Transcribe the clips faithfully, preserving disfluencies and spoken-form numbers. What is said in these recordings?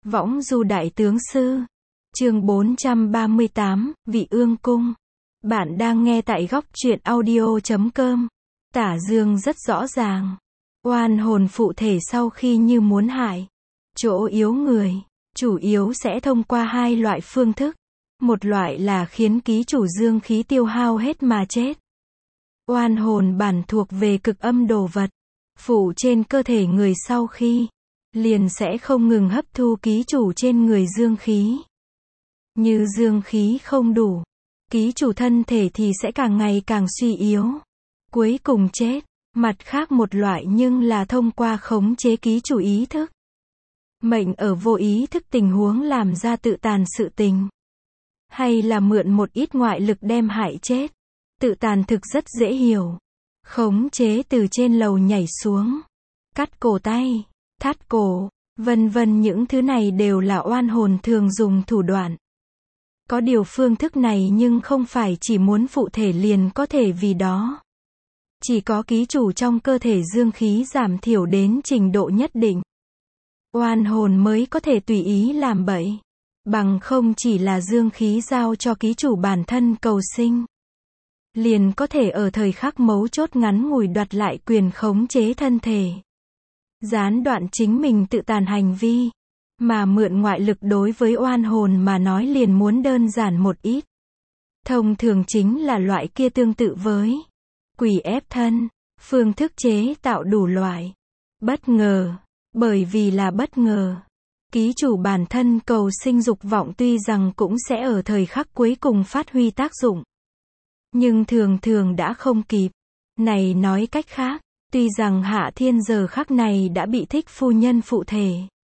Võng du đại tướng sư. Chương bốn trăm ba mươi tám, Vị Ương Cung. Bạn đang nghe tại góc truyện audio chấm com. Tả Dương rất rõ ràng. Oan hồn phụ thể sau khi như muốn hại chỗ yếu người, chủ yếu sẽ thông qua hai loại phương thức. Một loại là khiến ký chủ dương khí tiêu hao hết mà chết. Oan hồn bản thuộc về cực âm đồ vật, phụ trên cơ thể người sau khi liền sẽ không ngừng hấp thu ký chủ trên người dương khí. Như dương khí không đủ, ký chủ thân thể thì sẽ càng ngày càng suy yếu, cuối cùng chết. Mặt khác một loại nhưng là thông qua khống chế ký chủ ý thức. Mệnh ở vô ý thức tình huống làm ra tự tàn sự tình. Hay là mượn một ít ngoại lực đem hại chết. Tự tàn thực rất dễ hiểu. Khống chế từ trên lầu nhảy xuống, cắt cổ tay, thắt cổ, vân vân, những thứ này đều là oan hồn thường dùng thủ đoạn. Có điều phương thức này nhưng không phải chỉ muốn phụ thể liền có thể vì đó. Chỉ có ký chủ trong cơ thể dương khí giảm thiểu đến trình độ nhất định, oan hồn mới có thể tùy ý làm bậy. Bằng không chỉ là dương khí giao cho ký chủ bản thân cầu sinh, liền có thể ở thời khắc mấu chốt ngắn ngủi đoạt lại quyền khống chế thân thể, gián đoạn chính mình tự tàn hành vi. Mà mượn ngoại lực đối với oan hồn mà nói liền muốn đơn giản một ít. Thông thường chính là loại kia tương tự với quỷ ép thân, phương thức chế tạo đủ loại. Bất ngờ, bởi vì là bất ngờ, ký chủ bản thân cầu sinh dục vọng tuy rằng cũng sẽ ở thời khắc cuối cùng phát huy tác dụng, nhưng thường thường đã không kịp. Này nói cách khác, tuy rằng Hạ Thiên giờ khắc này đã bị thích phu nhân phụ thể,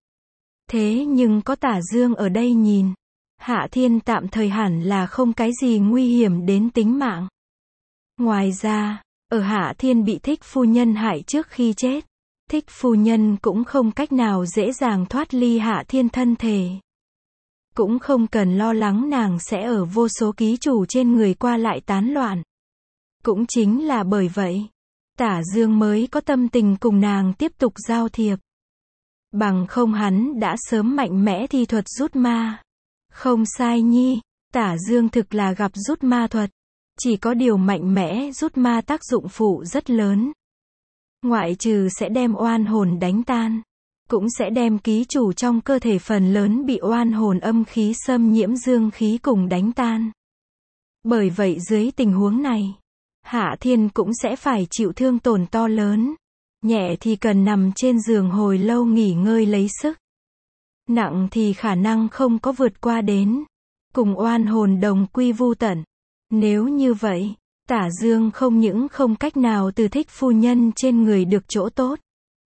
thế nhưng có Tả Dương ở đây nhìn, Hạ Thiên tạm thời hẳn là không cái gì nguy hiểm đến tính mạng. Ngoài ra, ở Hạ Thiên bị thích phu nhân hại trước khi chết, thích phu nhân cũng không cách nào dễ dàng thoát ly Hạ Thiên thân thể. Cũng không cần lo lắng nàng sẽ ở vô số ký chủ trên người qua lại tán loạn. Cũng chính là bởi vậy, Tả Dương mới có tâm tình cùng nàng tiếp tục giao thiệp. Bằng không hắn đã sớm mạnh mẽ thi thuật rút ma. Không sai nhi, Tả Dương thực là gặp rút ma thuật. Chỉ có điều mạnh mẽ rút ma tác dụng phụ rất lớn. Ngoại trừ sẽ đem oan hồn đánh tan, cũng sẽ đem ký chủ trong cơ thể phần lớn bị oan hồn âm khí xâm nhiễm dương khí cùng đánh tan. Bởi vậy dưới tình huống này, Hạ Thiên cũng sẽ phải chịu thương tổn to lớn. Nhẹ thì cần nằm trên giường hồi lâu nghỉ ngơi lấy sức. Nặng thì khả năng không có vượt qua đến, cùng oan hồn đồng quy vu tận. Nếu như vậy, Tả Dương không những không cách nào từ thích phu nhân trên người được chỗ tốt,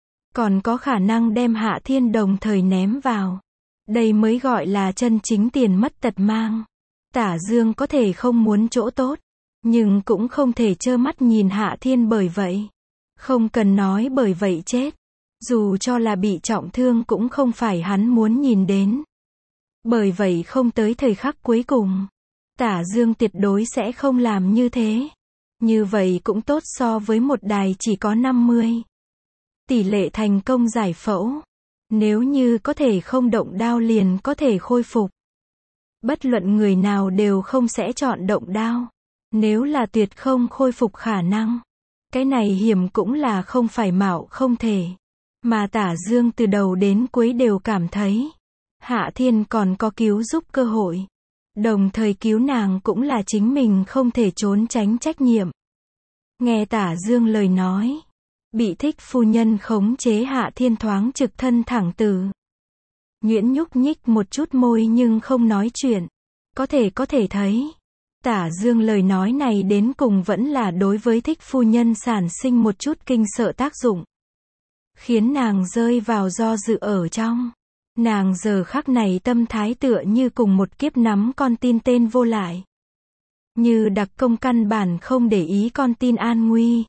còn có khả năng đem Hạ Thiên đồng thời ném vào. Đây mới gọi là chân chính tiền mất tật mang. Tả Dương có thể không muốn chỗ tốt, nhưng cũng không thể trơ mắt nhìn Hạ Thiên bởi vậy. Không cần nói bởi vậy chết. Dù cho là bị trọng thương cũng không phải hắn muốn nhìn đến. Bởi vậy không tới thời khắc cuối cùng, Tả Dương tuyệt đối sẽ không làm như thế. Như vậy cũng tốt so với một đài chỉ có năm mươi. Tỷ lệ thành công giải phẫu. Nếu như có thể không động đao liền có thể khôi phục. Bất luận người nào đều không sẽ chọn động đao. Nếu là tuyệt không khôi phục khả năng, cái này hiểm cũng là không phải mạo không thể. Mà Tả Dương từ đầu đến cuối đều cảm thấy Hạ Thiên còn có cứu giúp cơ hội. Đồng thời cứu nàng cũng là chính mình không thể trốn tránh trách nhiệm. Nghe Tả Dương lời nói, bị thích phu nhân khống chế Hạ Thiên thoáng trực thân thẳng từ. Nhuyễn nhúc nhích một chút môi nhưng không nói chuyện. Có thể có thể thấy, Tả Dương lời nói này đến cùng vẫn là đối với thích phu nhân sản sinh một chút kinh sợ tác dụng. Khiến nàng rơi vào do dự ở trong. Nàng giờ khắc này tâm thái tựa như cùng một kiếp nắm con tin tên vô lại. Như đặc công căn bản không để ý con tin an nguy.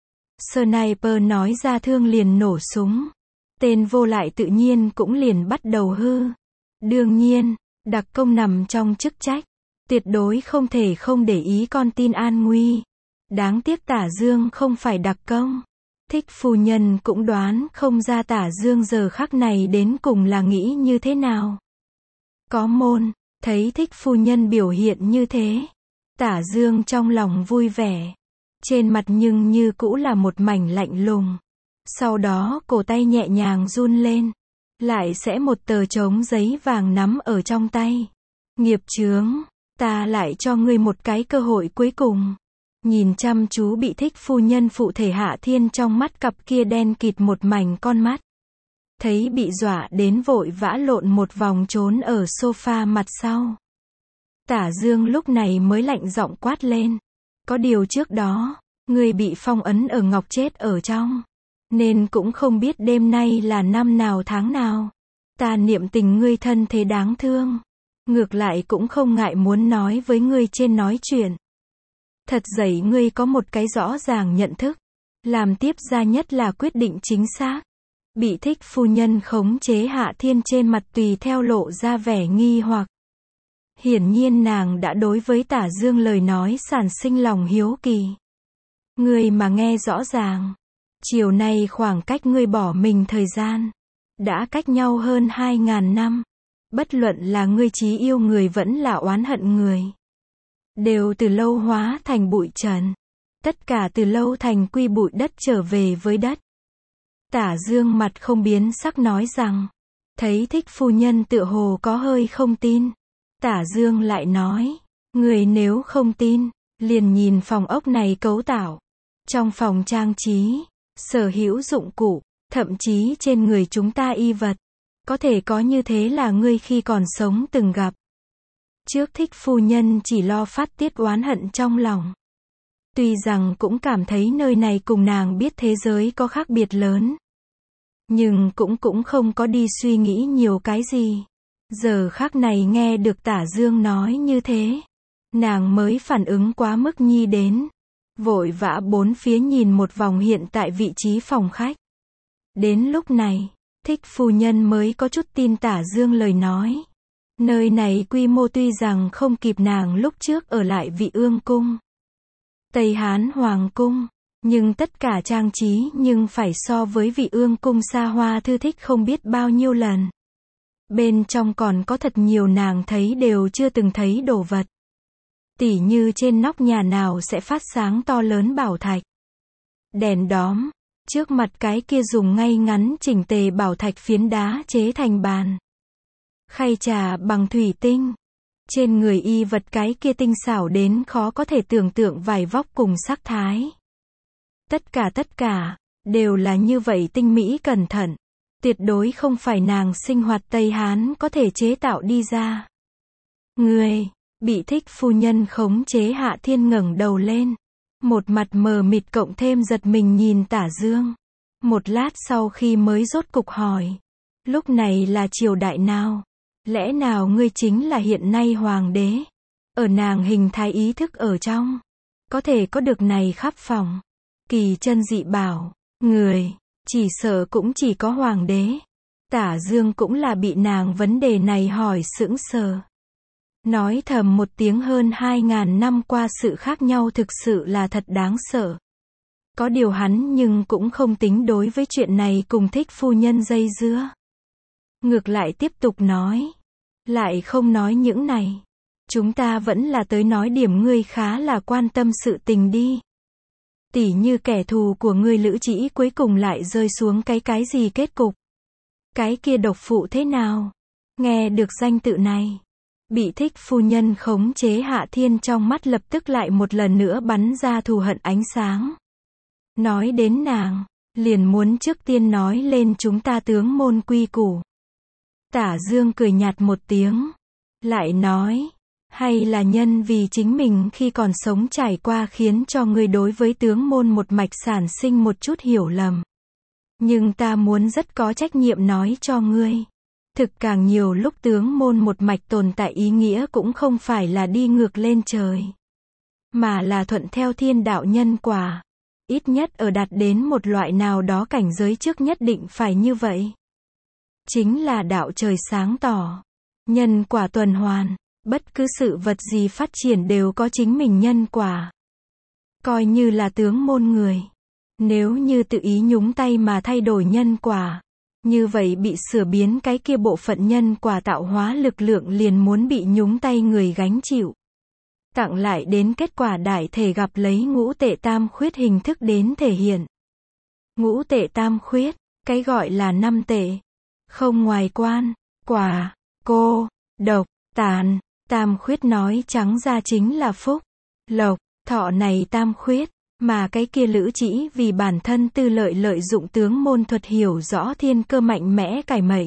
Sniper nói ra thương liền nổ súng. Tên vô lại tự nhiên cũng liền bắt đầu hư. Đương nhiên, đặc công nằm trong chức trách, tuyệt đối không thể không để ý con tin an nguy. Đáng tiếc Tả Dương không phải đặc công. Thích phu nhân cũng đoán không ra Tả Dương giờ khắc này đến cùng là nghĩ như thế nào. Có môn, thấy Thích phu nhân biểu hiện như thế, Tả Dương trong lòng vui vẻ. Trên mặt nhưng như cũ là một mảnh lạnh lùng. Sau đó cổ tay nhẹ nhàng run lên. Lại sẽ một tờ trống giấy vàng nắm ở trong tay. Nghiệp chướng, ta lại cho ngươi một cái cơ hội cuối cùng. Nhìn chăm chú bị Thích phu nhân phụ thể Hạ Thiên trong mắt cặp kia đen kịt một mảnh con mắt. Thấy bị dọa đến vội vã lộn một vòng trốn ở sofa mặt sau. Tả Dương lúc này mới lạnh giọng quát lên. Có điều trước đó, ngươi bị phong ấn ở ngọc chết ở trong. Nên cũng không biết đêm nay là năm nào tháng nào. Ta niệm tình ngươi thân thế đáng thương. Ngược lại cũng không ngại muốn nói với ngươi trên nói chuyện. Thật dậy ngươi có một cái rõ ràng nhận thức. Làm tiếp ra nhất là quyết định chính xác. Bị Thích phu nhân khống chế Hạ Thiên trên mặt tùy theo lộ ra vẻ nghi hoặc. Hiển nhiên nàng đã đối với Tả Dương lời nói sản sinh lòng hiếu kỳ. Ngươi mà nghe rõ ràng. Chiều nay khoảng cách ngươi bỏ mình thời gian. Đã cách nhau hơn hai ngàn năm. Bất luận là ngươi chí yêu người vẫn là oán hận người. Đều từ lâu hóa thành bụi trần. Tất cả từ lâu thành quy bụi đất trở về với đất. Tả Dương mặt không biến sắc nói rằng. Thấy Thích phu nhân tựa hồ có hơi không tin. Tả Dương lại nói. Người nếu không tin, liền nhìn phòng ốc này cấu tạo. Trong phòng trang trí, sở hữu dụng cụ, thậm chí trên người chúng ta y vật. Có thể có như thế là ngươi khi còn sống từng gặp. Trước Thích phu nhân chỉ lo phát tiết oán hận trong lòng. Tuy rằng cũng cảm thấy nơi này cùng nàng biết thế giới có khác biệt lớn. Nhưng cũng cũng không có đi suy nghĩ nhiều cái gì. Giờ khắc này nghe được Tả Dương nói như thế. Nàng mới phản ứng quá mức nhi đến. Vội vã bốn phía nhìn một vòng hiện tại vị trí phòng khách. Đến lúc này, Thích phu nhân mới có chút tin Tả Dương lời nói. Nơi này quy mô tuy rằng không kịp nàng lúc trước ở lại Vị Ương Cung, Tây Hán Hoàng Cung, nhưng tất cả trang trí nhưng phải so với Vị Ương Cung xa hoa thư thích không biết bao nhiêu lần. Bên trong còn có thật nhiều nàng thấy đều chưa từng thấy đồ vật. Tỉ như trên nóc nhà nào sẽ phát sáng to lớn bảo thạch. Đèn đóm, trước mặt cái kia dùng ngay ngắn chỉnh tề bảo thạch phiến đá chế thành bàn. Khay trà bằng thủy tinh. Trên người y vật cái kia tinh xảo đến khó có thể tưởng tượng vải vóc cùng sắc thái. Tất cả tất cả, đều là như vậy tinh mỹ cẩn thận. Tuyệt đối không phải nàng sinh hoạt Tây Hán có thể chế tạo đi ra. Người, bị Thích phu nhân khống chế Hạ Thiên ngẩng đầu lên. Một mặt mờ mịt cộng thêm giật mình nhìn Tả Dương. Một lát sau khi mới rốt cục hỏi. Lúc này là triều đại nào? Lẽ nào ngươi chính là hiện nay hoàng đế? Ở nàng hình thái ý thức ở trong. Có thể có được này khắp phòng. Kỳ chân dị bảo. Người, chỉ sợ cũng chỉ có hoàng đế. Tả Dương cũng là bị nàng vấn đề này hỏi sững sờ. Nói thầm một tiếng hơn hai ngàn năm qua sự khác nhau thực sự là thật đáng sợ. Có điều hắn nhưng cũng không tính đối với chuyện này cùng Thích phu nhân dây dưa. Ngược lại tiếp tục nói. Lại không nói những này. Chúng ta vẫn là tới nói điểm ngươi khá là quan tâm sự tình đi. Tỉ như kẻ thù của ngươi Lữ Trĩ cuối cùng lại rơi xuống cái cái gì kết cục. Cái kia độc phụ thế nào? Nghe được danh tự này. Bị Thích phu nhân khống chế Hạ Thiên trong mắt lập tức lại một lần nữa bắn ra thù hận ánh sáng. Nói đến nàng, liền muốn trước tiên nói lên chúng ta tướng môn quy củ. Tả Dương cười nhạt một tiếng. Lại nói, hay là nhân vì chính mình khi còn sống trải qua khiến cho ngươi đối với tướng môn một mạch sản sinh một chút hiểu lầm. Nhưng ta muốn rất có trách nhiệm nói cho ngươi. Thực càng nhiều lúc tướng môn một mạch tồn tại ý nghĩa cũng không phải là đi ngược lên trời. Mà là thuận theo thiên đạo nhân quả. Ít nhất ở đạt đến một loại nào đó cảnh giới trước nhất định phải như vậy. Chính là đạo trời sáng tỏ. Nhân quả tuần hoàn. Bất cứ sự vật gì phát triển đều có chính mình nhân quả. Coi như là tướng môn người. Nếu như tự ý nhúng tay mà thay đổi nhân quả, như vậy bị sửa biến cái kia bộ phận nhân quả tạo hóa lực lượng liền muốn bị nhúng tay người gánh chịu. Tặng lại đến kết quả đại thể gặp lấy ngũ tệ tam khuyết hình thức đến thể hiện. Ngũ tệ tam khuyết, cái gọi là năm tệ. Không ngoài quan, quả, cô, độc, tàn, tam khuyết nói trắng ra chính là phúc, lộc, thọ này tam khuyết, mà cái kia Lữ Chỉ vì bản thân tư lợi lợi dụng tướng môn thuật hiểu rõ thiên cơ mạnh mẽ cải mệnh.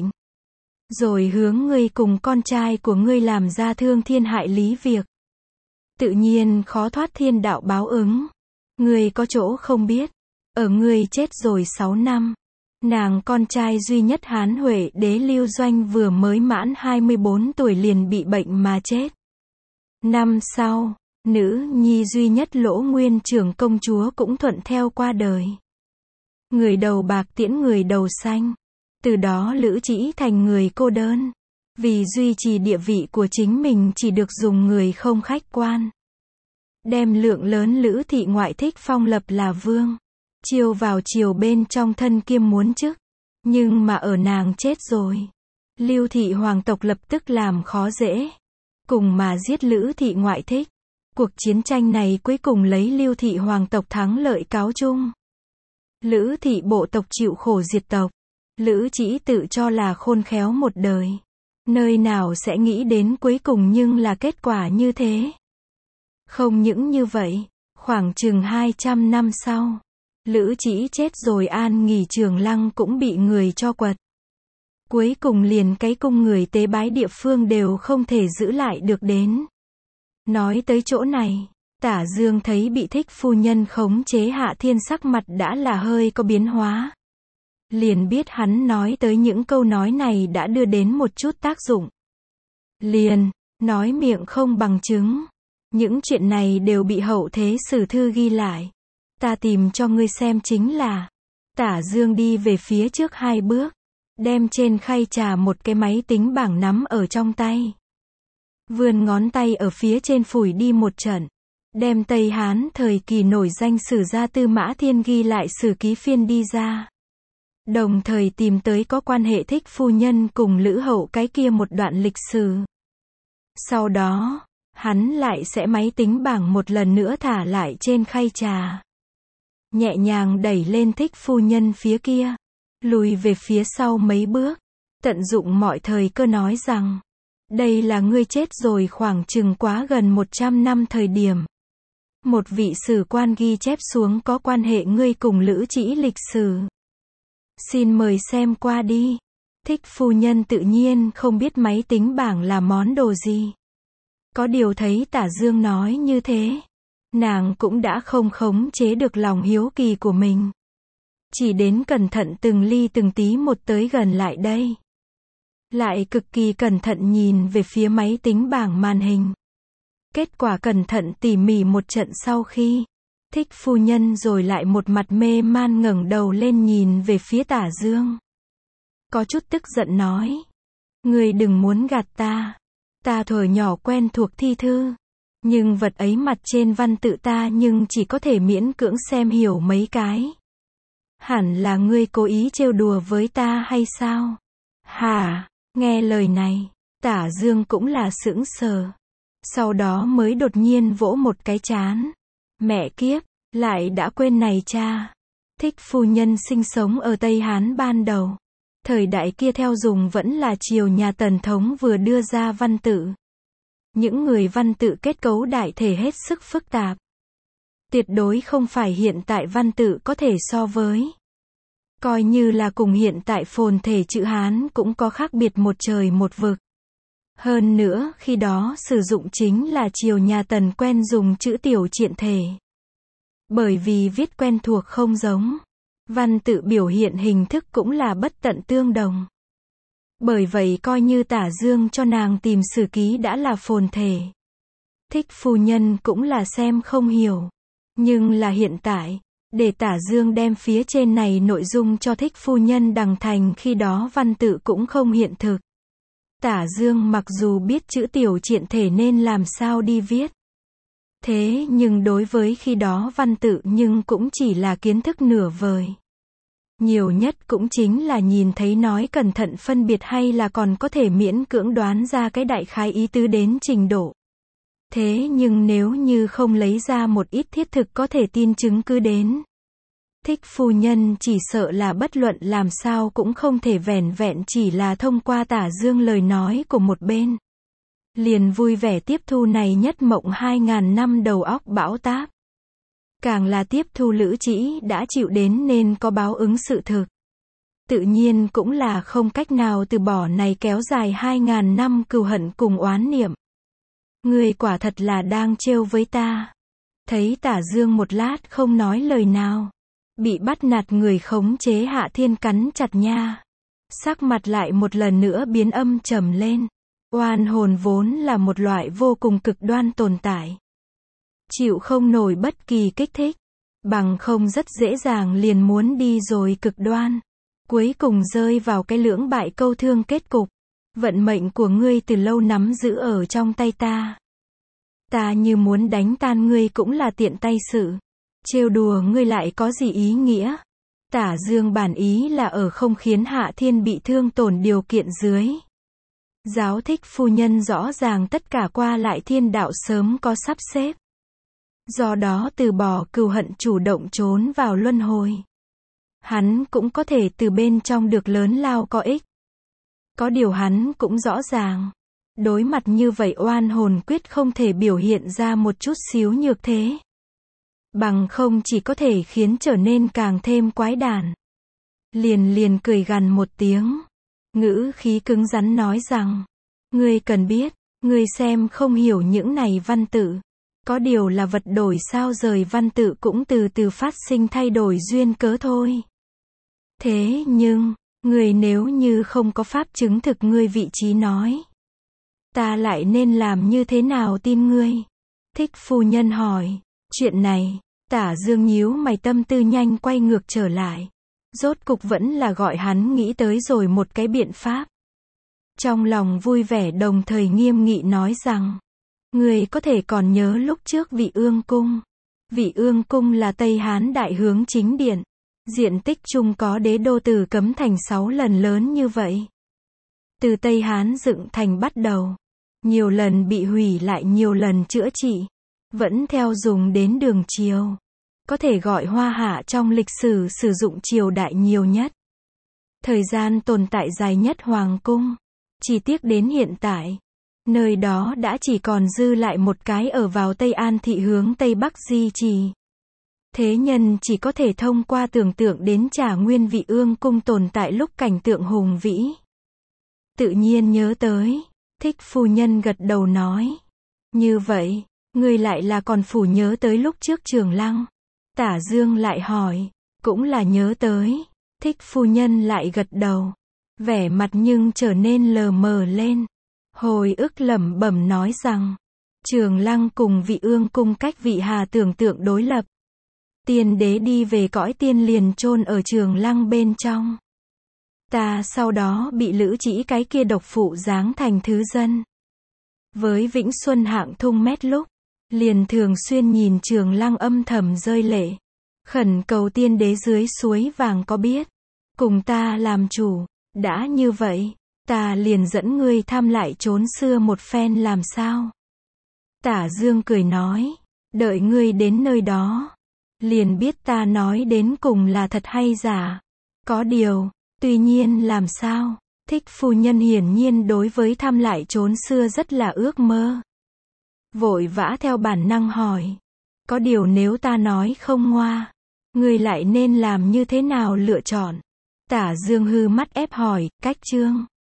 Rồi hướng ngươi cùng con trai của ngươi làm ra thương thiên hại lý việc. Tự nhiên khó thoát thiên đạo báo ứng. Ngươi có chỗ không biết, ở ngươi chết rồi sáu năm. Nàng con trai duy nhất Hán Huệ đế Lưu Doanh vừa mới mãn hai mươi bốn tuổi liền bị bệnh mà chết. Năm sau, nữ nhi duy nhất Lỗ Nguyên Trưởng công chúa cũng thuận theo qua đời. Người đầu bạc tiễn người đầu xanh. Từ đó Lữ Chỉ thành người cô đơn. Vì duy trì địa vị của chính mình chỉ được dùng người không khách quan. Đem lượng lớn Lữ thị ngoại thích phong lập là vương. Chiêu vào chiều bên trong thân kiêm muốn chức. Nhưng mà ở nàng chết rồi. Lưu thị hoàng tộc lập tức làm khó dễ. Cùng mà giết Lữ thị ngoại thích. Cuộc chiến tranh này cuối cùng lấy Lưu thị hoàng tộc thắng lợi cáo chung. Lữ thị bộ tộc chịu khổ diệt tộc. Lữ Chỉ tự cho là khôn khéo một đời. Nơi nào sẽ nghĩ đến cuối cùng nhưng là kết quả như thế. Không những như vậy, khoảng chừng hai trăm năm sau, Lữ Chỉ chết rồi an nghỉ Trường Lăng cũng bị người cho quật. Cuối cùng liền cái cung người tế bái địa phương đều không thể giữ lại được đến. Nói tới chỗ này, Tả Dương thấy bị Thích phu nhân khống chế Hạ Thiên sắc mặt đã là hơi có biến hóa. Liền biết hắn nói tới những câu nói này đã đưa đến một chút tác dụng. Liền, nói miệng không bằng chứng. Những chuyện này đều bị hậu thế sử thư ghi lại. Ta tìm cho ngươi xem chính là. Tả Dương đi về phía trước hai bước. Đem trên khay trà một cái máy tính bảng nắm ở trong tay. Vươn ngón tay ở phía trên phủi đi một trận. Đem Tây Hán thời kỳ nổi danh sử gia Tư Mã Thiên ghi lại sử ký phiên đi ra. Đồng thời tìm tới có quan hệ Thích phu nhân cùng Lữ hậu cái kia một đoạn lịch sử. Sau đó, hắn lại sẽ máy tính bảng một lần nữa thả lại trên khay trà. Nhẹ nhàng đẩy lên Thích phu nhân phía kia. Lùi về phía sau mấy bước. Tận dụng mọi thời cơ nói rằng. Đây là ngươi chết rồi khoảng chừng quá gần một trăm năm thời điểm. Một vị sử quan ghi chép xuống có quan hệ ngươi cùng Lữ Chỉ lịch sử. Xin mời xem qua đi. Thích phu nhân tự nhiên không biết máy tính bảng là món đồ gì. Có điều thấy Tả Dương nói như thế. Nàng cũng đã không khống chế được lòng hiếu kỳ của mình. Chỉ đến cẩn thận từng ly từng tí một tới gần lại đây. Lại cực kỳ cẩn thận nhìn về phía máy tính bảng màn hình. Kết quả cẩn thận tỉ mỉ một trận sau khi. Thích phu nhân rồi lại một mặt mê man ngẩng đầu lên nhìn về phía Tả Dương. Có chút tức giận nói. Ngươi đừng muốn gạt ta. Ta thuở nhỏ quen thuộc thi thư. Nhưng vật ấy mặt trên văn tự ta nhưng chỉ có thể miễn cưỡng xem hiểu mấy cái. Hẳn là ngươi cố ý trêu đùa với ta hay sao? Hả? Nghe lời này, Tả Dương cũng là sững sờ. Sau đó mới đột nhiên vỗ một cái trán. Mẹ kiếp, lại đã quên này cha. Thích phu nhân sinh sống ở Tây Hán ban đầu. Thời đại kia theo dùng vẫn là triều nhà Tần thống vừa đưa ra văn tự. Những người văn tự kết cấu đại thể hết sức phức tạp. Tuyệt đối không phải hiện tại văn tự có thể so với. Coi như là cùng hiện tại phồn thể chữ Hán cũng có khác biệt một trời một vực. Hơn nữa, khi đó sử dụng chính là triều nhà Tần quen dùng chữ tiểu triện thể. Bởi vì viết quen thuộc không giống. Văn tự biểu hiện hình thức cũng là bất tận tương đồng. Bởi vậy coi như Tả Dương cho nàng tìm sử ký đã là phồn thể. Thích phu nhân cũng là xem không hiểu. Nhưng là hiện tại, để Tả Dương đem phía trên này nội dung cho Thích phu nhân đằng thành khi đó văn tự cũng không hiện thực. Tả Dương mặc dù biết chữ tiểu triện thể nên làm sao đi viết. Thế nhưng đối với khi đó văn tự nhưng cũng chỉ là kiến thức nửa vời. Nhiều nhất cũng chính là nhìn thấy nói cẩn thận phân biệt hay là còn có thể miễn cưỡng đoán ra cái đại khái ý tứ đến trình độ. Thế nhưng nếu như không lấy ra một ít thiết thực có thể tin chứng cứ đến, Thích phu nhân chỉ sợ là bất luận làm sao cũng không thể vẻn vẹn chỉ là thông qua Tả Dương lời nói của một bên. Liền vui vẻ tiếp thu này nhất mộng hai ngàn năm đầu óc bão táp. Càng là tiếp thu Lữ Trĩ đã chịu đến nên có báo ứng sự thực. Tự nhiên cũng là không cách nào từ bỏ này kéo dài hai ngàn năm cừu hận cùng oán niệm. Người quả thật là đang trêu với ta. Thấy Tả Dương một lát không nói lời nào. Bị bắt nạt người khống chế Hạ Thiên cắn chặt nha. Sắc mặt lại một lần nữa biến âm trầm lên. Oan hồn vốn là một loại vô cùng cực đoan tồn tại. Chịu không nổi bất kỳ kích thích. Bằng không rất dễ dàng liền muốn đi rồi cực đoan. Cuối cùng rơi vào cái lưỡng bại câu thương kết cục. Vận mệnh của ngươi từ lâu nắm giữ ở trong tay ta. Ta như muốn đánh tan ngươi cũng là tiện tay sự. Trêu đùa ngươi lại có gì ý nghĩa? Tả Dương bản ý là ở không khiến Hạ Thiên bị thương tổn điều kiện dưới. Giáo Thích phu nhân rõ ràng tất cả qua lại thiên đạo sớm có sắp xếp. Do đó từ bỏ cừu hận chủ động trốn vào luân hồi. Hắn cũng có thể từ bên trong được lớn lao có ích. Có điều hắn cũng rõ ràng. Đối mặt như vậy oan hồn quyết không thể biểu hiện ra một chút xíu nhược thế. Bằng không chỉ có thể khiến trở nên càng thêm quái đản. Liền liền cười gằn một tiếng. Ngữ khí cứng rắn nói rằng. Ngươi cần biết, ngươi xem không hiểu những này văn tự. Có điều là vật đổi sao rời văn tự cũng từ từ phát sinh thay đổi duyên cớ thôi. Thế nhưng, ngươi nếu như không có pháp chứng thực ngươi vị trí nói. Ta lại nên làm như thế nào tin ngươi? Thích phu nhân hỏi. Chuyện này, Tả Dương nhíu mày tâm tư nhanh quay ngược trở lại. Rốt cục vẫn là gọi hắn nghĩ tới rồi một cái biện pháp. Trong lòng vui vẻ đồng thời nghiêm nghị nói rằng. Người có thể còn nhớ lúc trước Vị Ương Cung. Vị Ương Cung là Tây Hán đại hướng chính điện. Diện tích chung có đế đô từ Cấm Thành sáu lần lớn như vậy. Từ Tây Hán dựng thành bắt đầu. Nhiều lần bị hủy lại nhiều lần chữa trị. Vẫn theo dùng đến đường triều. Có thể gọi Hoa Hạ trong lịch sử sử dụng triều đại nhiều nhất. Thời gian tồn tại dài nhất Hoàng Cung. Chỉ tiếc đến hiện tại. Nơi đó đã chỉ còn dư lại một cái ở vào Tây An thị hướng Tây Bắc di trì. Thế nhân chỉ có thể thông qua tưởng tượng đến trả nguyên Vị Ương Cung tồn tại lúc cảnh tượng hùng vĩ. Tự nhiên nhớ tới. Thích phu nhân gật đầu nói. Như vậy, ngươi lại là còn phủ nhớ tới lúc trước Trường Lăng. Tả Dương lại hỏi. Cũng là nhớ tới. Thích phu nhân lại gật đầu. Vẻ mặt nhưng trở nên lờ mờ lên. Hồi ức lẩm bẩm nói rằng. Trường Lăng cùng Vị Ương Cung cách Vị Hà tưởng tượng đối lập. Tiên đế đi về cõi tiên liền chôn ở Trường Lăng bên trong. Ta sau đó bị Lữ Trĩ cái kia độc phụ giáng thành thứ dân. Với Vĩnh Xuân hạng thung mét lúc. Liền thường xuyên nhìn Trường Lăng âm thầm rơi lệ. Khẩn cầu tiên đế dưới suối vàng có biết. Cùng ta làm chủ. Đã như vậy. Ta liền dẫn ngươi thăm lại trốn xưa một phen làm sao. Tả Dương cười nói. Đợi ngươi đến nơi đó. Liền biết ta nói đến cùng là thật hay giả. Có điều. Tuy nhiên làm sao. Thích phu nhân hiển nhiên đối với thăm lại trốn xưa rất là ước mơ. Vội vã theo bản năng hỏi. Có điều nếu ta nói không ngoa. Ngươi lại nên làm như thế nào lựa chọn. Tả Dương hư mắt ép hỏi. Cách chương.